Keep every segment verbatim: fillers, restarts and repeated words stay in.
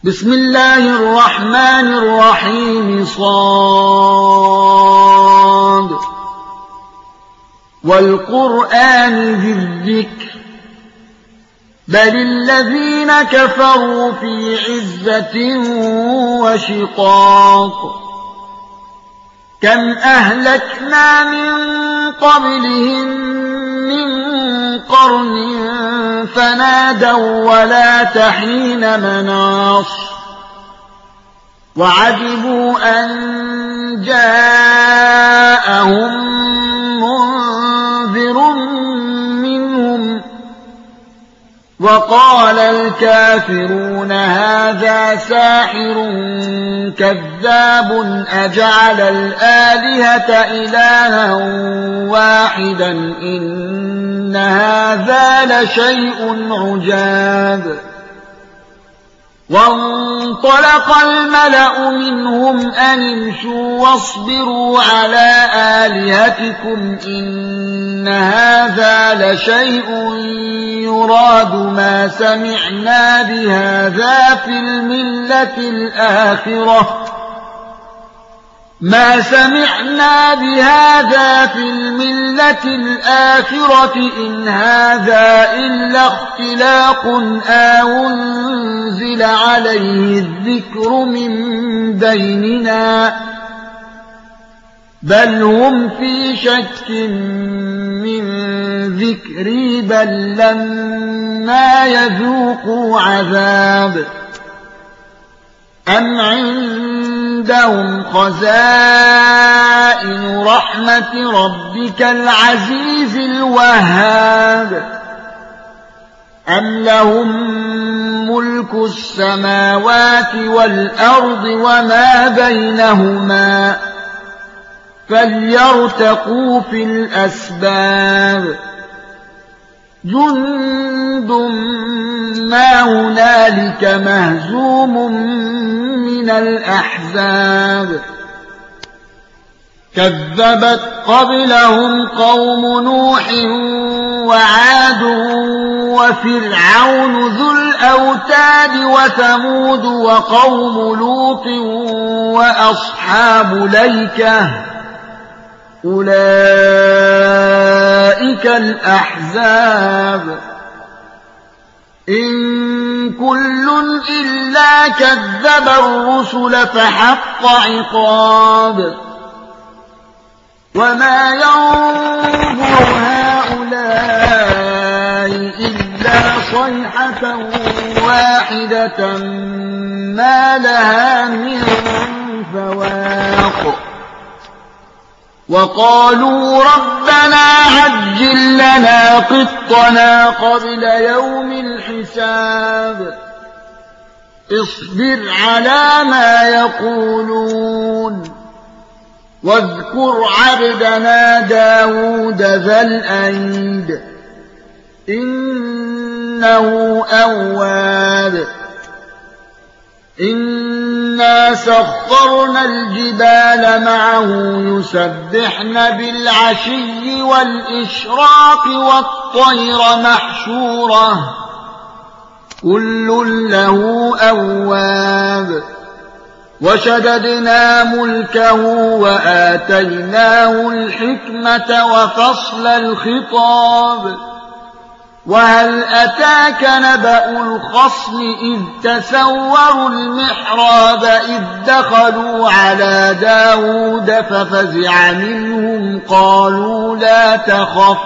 بسم الله الرحمن الرحيم صاد والقرآن ذي الذكر بل الذين كفروا في عزة وشقاق كم أهلكنا من قبلهم من قرن فنادوا ولا تحين مناص وعجبوا أن جاءهم منذر منهم وقال الكافرون هذا ساحر كذاب أجعل الآلهة إلها واحدا إن هذا لشيء عجاب وانطلق الملأ منهم أن امشوا واصبروا على آلهتكم إن هذا لشيء يراد ما سمعنا بهذا في الملة الآخرة ما سمعنا بهذا في الملة الآخرة إن هذا إلا اختلاق أنزل عليه الذكر من بيننا بل هم في شك من ذكري بل لما يذوقوا عذاب أم عندهم خزائن رحمة ربك العزيز الوهاب أم لهم ملك السماوات والأرض وما بينهما فليرتقوا في الأسباب جند ما هنالك مهزوم من الأحزاب كذبت قبلهم قوم نوح وعاد وفرعون ذو الأوتاد وثمود وقوم لوط وأصحاب الأيكة أولئك الأحزاب إن كل إلا كذب الرسل فحق عقاب وما ينظر هؤلاء إلا صيحة واحدة ما لها من فواق وقالوا ربنا عجل لنا قطنا قبل يوم الحساب اصبر على ما يقولون واذكر عبدنا داود ذا الأيد إنه أواب إنا سخرنا الجبال معه يسبحن بالعشي والإشراق والطير محشورة كل له أواب وشددنا ملكه وآتيناه الحكمة وفصل الخطاب وهل أتاك نبأ الخصم إذ تسوروا المحراب إذ دخلوا على داود ففزع منهم قالوا لا تخف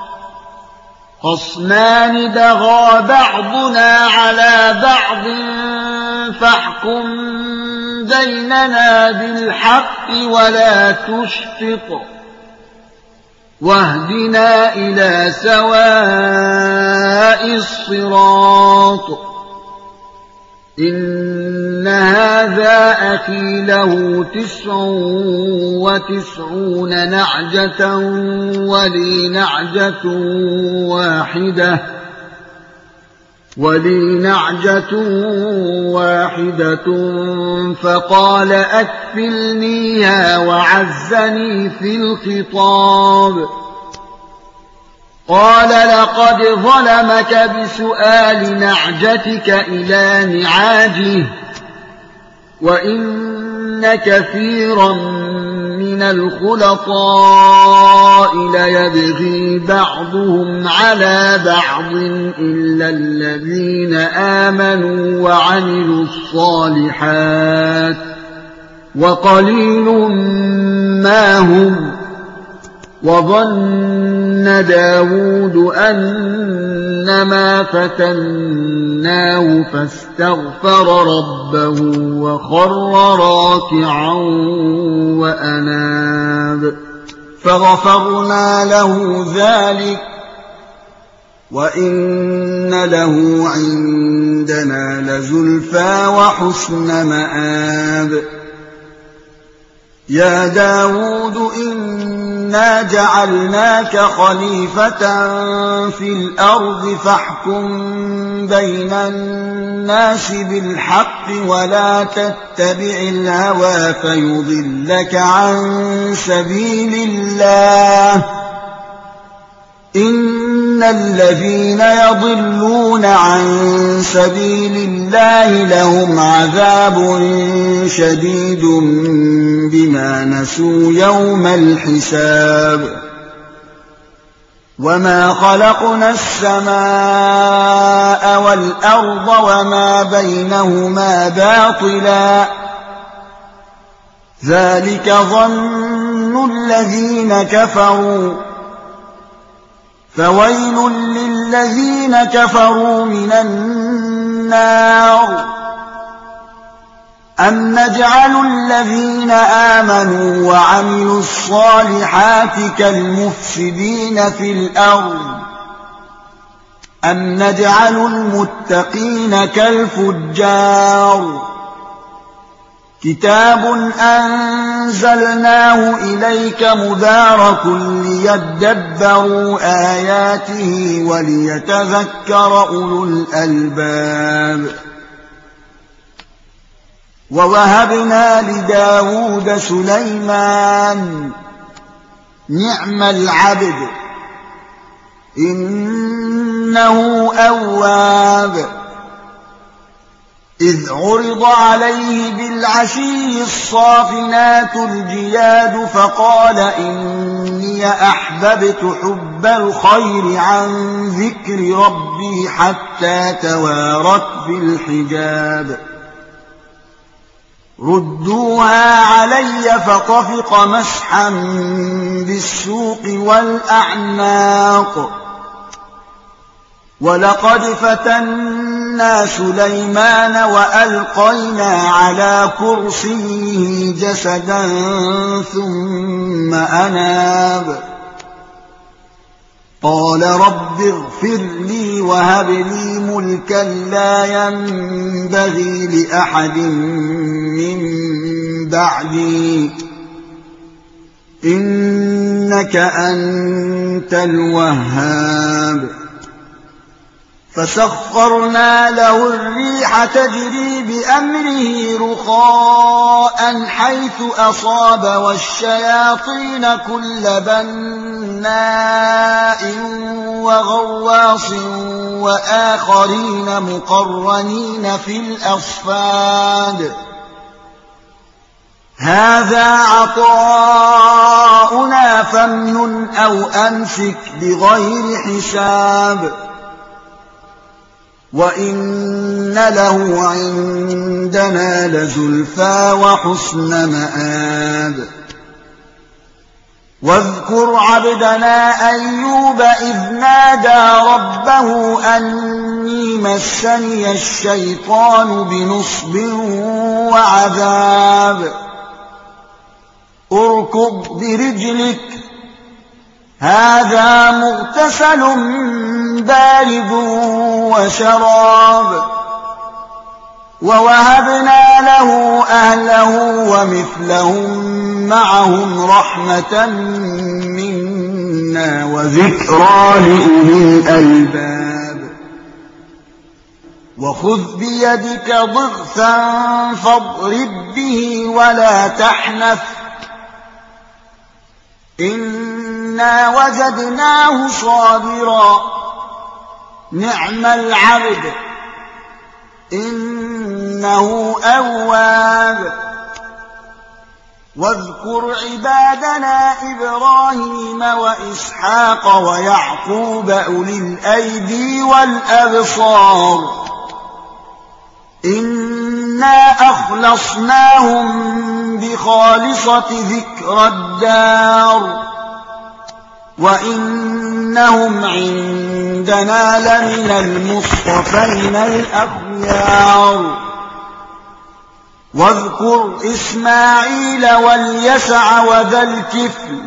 خصمان بغى بعضنا على بعض فاحكم بيننا بالحق ولا تشفق واهدنا إلى سواء الصراط إن هذا أخي له تسع وتسعون نعجة ولي نعجة واحدة ولي نعجة واحدة فقال أكفلنيها وعزني في الخطاب قال لقد ظلمك بسؤال نعجتك إلى نعاجه وإن كثيرا من الخلطاء ليبغي بعضهم على بعض إلا الذين آمنوا وعملوا الصالحات وقليل ما هم. وظن داود أنما فتناه فاستغفر ربه وخر راكعا وأناب فغفرنا له ذلك وإن له عندنا لزلفى وحسن مآب. يا داود إنا جعلناك خليفة في الأرض فاحكم بين الناس بالحق ولا تتبع الهوى فيضلك عن سبيل الله. إن الذين يضلون عن سبيل الله لهم عذاب شديد بما نسوا يوم الحساب. وما خلقنا السماء والأرض وما بينهما باطلا ذلك ظن الذين كفروا فويل للذين كفروا من النار. أم نجعل الذين آمنوا وعملوا الصالحات كالمفسدين في الأرض أم نجعل المتقين كالفجار. كتاب أنزلناه إليك مبارك ليدبروا آياته وليتذكر أولو الألباب. ووهبنا لداود سليمان نعم العبد إنه أواب. إذ عرض عليه بالعشي الصافنات الجياد فقال إني أحببت حب الخير عن ذكر ربي حتى توارت في الحجاب. ردوها علي فطفق مسحا بالسوق والأعناق. ولقد فتنا سليمان وألقينا على كرسيه جسدا ثم أناب. قال رب اغفر لي وهب لي ملكا لا ينبغي لأحد من بعدي إنك أنت الوهاب. فسخرنا له الريح تجري بأمره رخاء حيث أصاب والشياطين كل بناء وغواص وآخرين مقرنين في الأصفاد. هذا عطاؤنا فامنن أو أمسك بغير حساب. وإن له عندنا لزلفى وحسن مآب. واذكر عبدنا أيوب إذ نادى ربه أني مسني الشيطان بنصب وعذاب. اركض برجلك هذا مغتسل بارد وشراب. ووهبنا له أهله ومثلهم معهم رحمة منا وذكرى لأولي الألباب. وخذ بيدك ضغثا فاضرب به ولا تحنث إنا وجدناه صابرا نعم العبد إنه إنه أواب. واذكر عبادنا إبراهيم وإسحاق ويعقوب أولي الأيدي والأبصار إنا أخلصناهم بخالصة ذكر الدار وإنهم عندنا لمن المصطفين الأخيار. واذكر إسماعيل واليسع وذا الكفل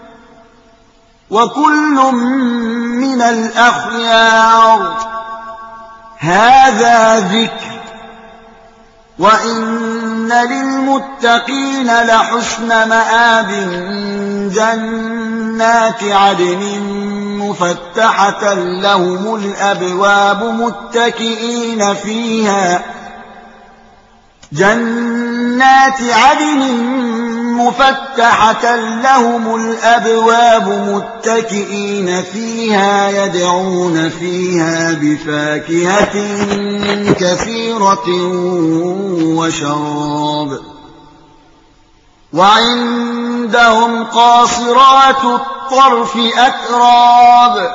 وكل من الأخيار هذا ذكر وإن للمتقين لحسن مآب جنات عدن مفتحة لهم الأبواب متكئين فيها جنات عدن مفتحة لهم الأبواب متكئين فيها يدعون فيها بفاكهة كثيرة وشراب. وعندهم قاصرات الطرف أتراب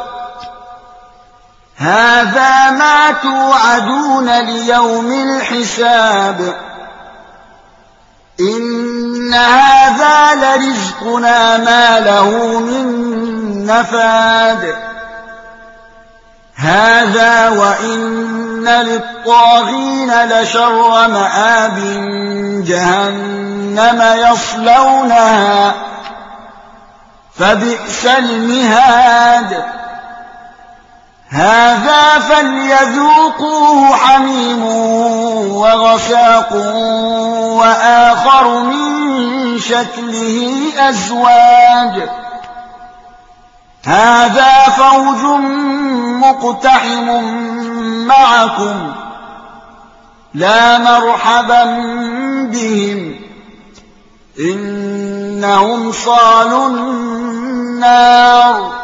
هذا ما توعدون ليوم الحساب إن هذا لرزقنا ما له من نفاد هذا وإن للطاغين لشر مآب جهنم يصلونها فبئس المهاد هذا فليذوقوه حميم وغساق وآخر من شكله أزواج هذا فوج مقتحم معكم لا مرحبا بهم إنهم صالوا النار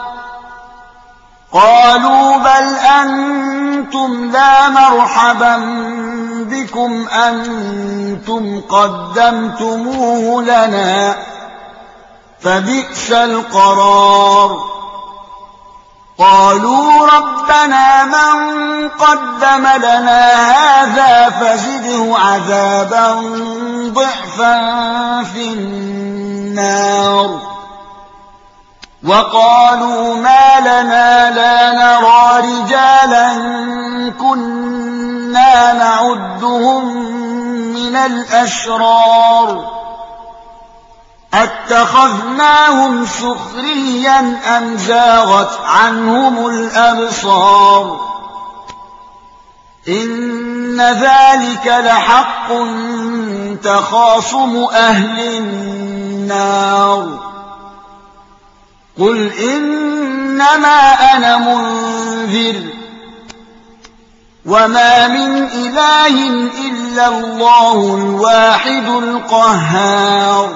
قالوا بل أنتم لا مرحبا بكم أنتم قدمتموه لنا فبئس القرار قالوا ربنا من قدم لنا هذا فزده عذابا ضعفا في النار وقالوا ما لنا لا نرى رجالا كنا نعدهم من الأشرار أتخذناهم سخريا أم زاغت عنهم الأبصار إن ذلك لحق تخاصم أهل النار قل إنما أنا منذر وما من إله إلا الله الواحد القهار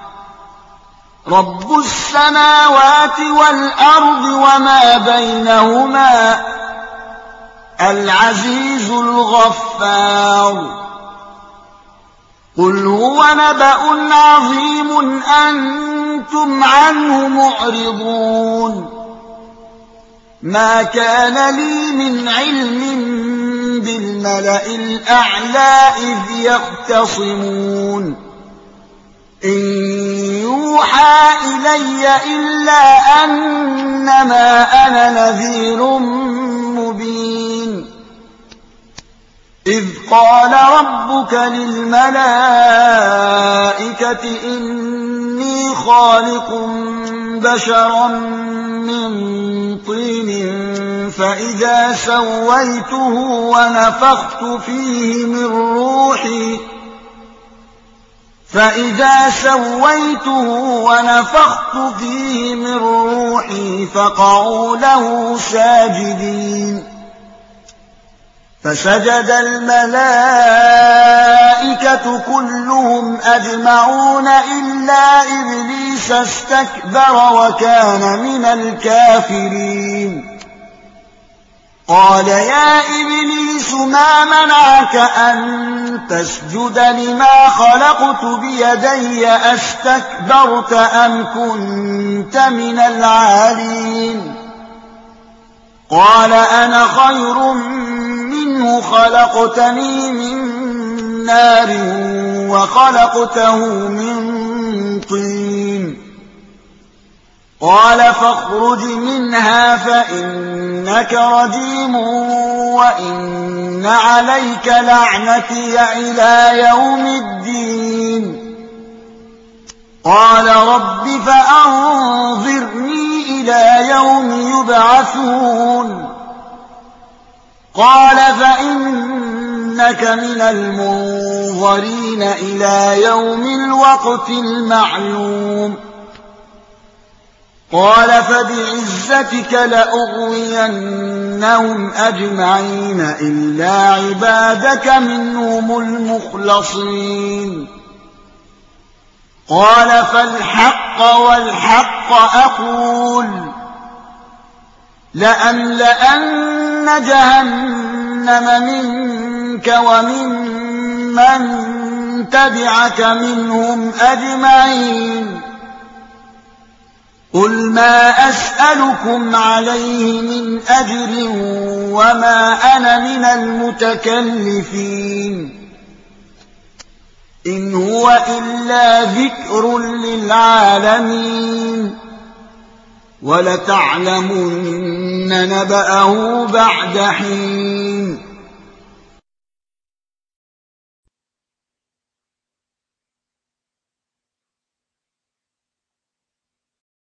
رب السماوات والأرض وما بينهما العزيز الغفار قل هو نبأ عظيم أنتم عنه معرضون ما كان لي من علم بالملأ الأعلى إذ يختصمون إن يوحى إلي إلا أنما أنا نذير مبين إذ قال ربك للملائكة إني خالق بشرا من طين فإذا سويته ونفخت فيه من روحي فإذا سويته ونفخت فيه من روحي فقعوا له ساجدين فسجد الملائكة كلهم أجمعون إلا إبليس استكبر وكان من الكافرين قال يا إبليس ما منعك أن تسجد لما خلقت بيدي أستكبرت أم كنت من العالين قال أنا خير منه خلقتني من نار وخلقته من طين قال فاخرج منها فإنك رجيم وإن عليك لعنتي إلى يوم الدين قال رب فأنظرني إلى يوم يبعثون قال فإنك من المنظرين إلى يوم الوقت المعلوم قال فبعزتك لأغوينهم أجمعين إلا عبادك منهم المخلصين قال فالحق والحق أقول لأملأن جهنم منك وممن تبعك منهم أجمعين قل ما أسألكم عليه من أجر وما أنا من المتكلفين إن هو إلا ذكر للعالمين ولتعلمن نبأه بعد حين